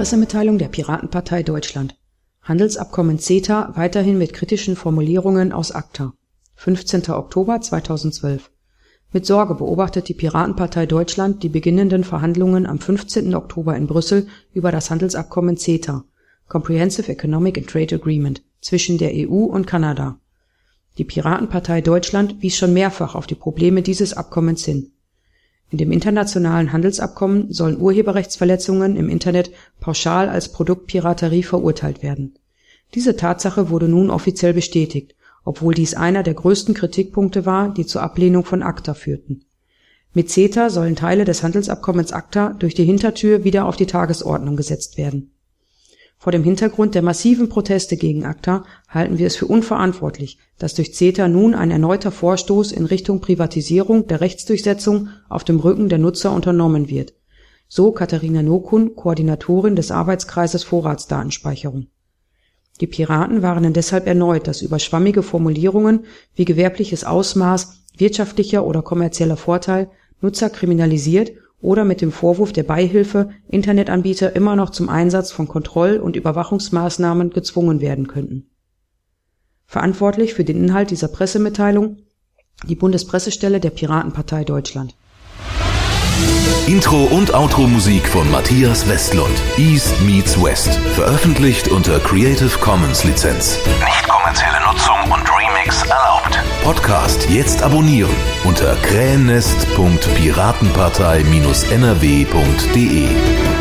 Pressemitteilung der Piratenpartei Deutschland. Handelsabkommen CETA weiterhin mit kritischen Formulierungen aus ACTA. 15. Oktober 2012. Mit Sorge beobachtet die Piratenpartei Deutschland die beginnenden Verhandlungen am 15. Oktober in Brüssel über das Handelsabkommen CETA (Comprehensive Economic and Trade Agreement) zwischen der EU und Kanada. Die Piratenpartei Deutschland wies schon mehrfach auf die Probleme dieses Abkommens hin. In dem internationalen Handelsabkommen sollen Urheberrechtsverletzungen im Internet pauschal als Produktpiraterie verurteilt werden. Diese Tatsache wurde nun offiziell bestätigt, obwohl dies einer der größten Kritikpunkte war, die zur Ablehnung von ACTA führten. Mit CETA sollen Teile des Handelsabkommens ACTA durch die Hintertür wieder auf die Tagesordnung gesetzt werden. Vor dem Hintergrund der massiven Proteste gegen ACTA halten wir es für unverantwortlich, dass durch CETA nun ein erneuter Vorstoß in Richtung Privatisierung der Rechtsdurchsetzung auf dem Rücken der Nutzer unternommen wird, so Katharina Nokun, Koordinatorin des Arbeitskreises Vorratsdatenspeicherung. Die Piraten warnen deshalb erneut, dass über schwammige Formulierungen wie gewerbliches Ausmaß, wirtschaftlicher oder kommerzieller Vorteil Nutzer kriminalisiert oder mit dem Vorwurf der Beihilfe Internetanbieter immer noch zum Einsatz von Kontroll- und Überwachungsmaßnahmen gezwungen werden könnten. Verantwortlich für den Inhalt dieser Pressemitteilung die Bundespressestelle der Piratenpartei Deutschland. Intro und Outro-Musik von Matthias Westlund. East meets West. Veröffentlicht unter Creative Commons Lizenz. Nicht kommerzielle Nutzung und Remix erlaubt. Podcast jetzt abonnieren unter krähennest.piratenpartei-nrw.de.